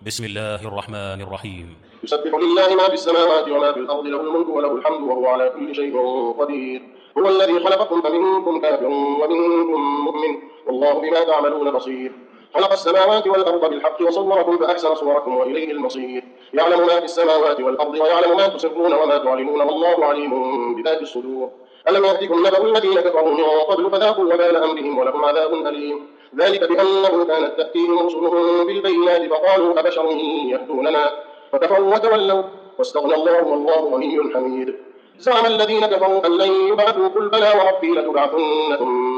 بسم الله الرحمن الرحيم. يسبح لله ما في السماوات وما في الأرض، له الملك وله الحمد وهو على كل شيء قدير. هو الذي خلقكم فمنكم كافر ومنكم مؤمن، والله بما تعملون بصير. خلق السماوات والأرض بالحق وصوركم فأحسن صوركم وإليه المصير. يعلم ما في السماوات والأرض ويعلم ما تسرون وما تعلنون، والله عليم بذات الصدور. ألم يأتكم نبأ الذين كفروا من قبل فذاقوا وبال أمرهم ولهم عذاب أليم. ذلك بأنه كانت تأتيهم رسلهم بالبينات فقالوا أبشر يهدوننا فكفروا وتولوا واستغنى الله والله غني حميد. زعم الذين كفروا أن لن يبعثوا، قل بلى وربي لتبعثن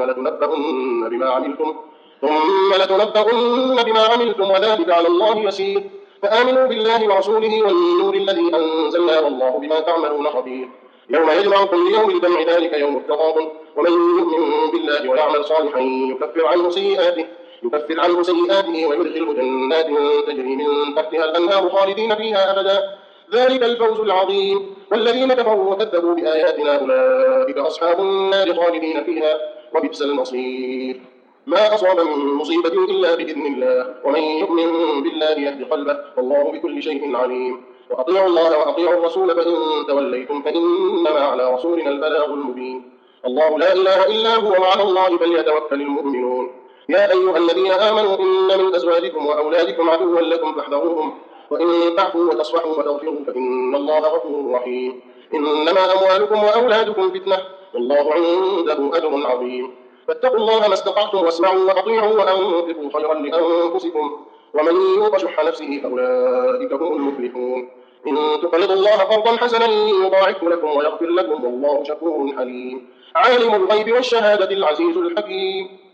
ثم لتنبؤن بما عملتم وذلك على الله يسير. فآمنوا بالله ورسوله والنور الذي أنزلنا والله بما تعملون خبير. يوم يجمعكم ليوم الجمع ذلك يوم التغابن، ومن يؤمن بالله ويعمل صالحا يكفر عنه سيئاته ويدخله جنات تجري من تحتها الأنهار خالدين فيها أبدا، ذلك الفوز العظيم. والذين كفروا وكذبوا بآياتنا أولئك أصحاب النار خالدين فيها وبئس المصير. ما أصاب من مصيبة إلا بإذن الله، ومن يؤمن بالله يهد قلبه، والله بكل شيء عليم. وأطيعوا الله وأطيعوا الرسول فإن توليتم فإنما على رسولنا البلاغ المبين. الله لا إله إلا هو وعلى الله فليتوكل المؤمنون. يا أيها الذين آمنوا إن من أزواجكم وأولادكم عدوا لكم فاحذروهم، وإن تعفوا وتصفحوا وتغفروا فإن الله غفور رحيم. إنما أموالكم وأولادكم فتنة، والله عنده أجر عظيم. فاتقوا الله ما استطعتم واسمعوا وأطيعوا وأنفقوا خيرا لأنفسكم، ومن يوق شح نفسه فأولئك هم المفلحون. إن تقرضوا الله قرضا حسنا يضاعفه لكم ويغفر لكم، والله شكور حليم. عالم الغيب والشهادة العزيز الحكيم.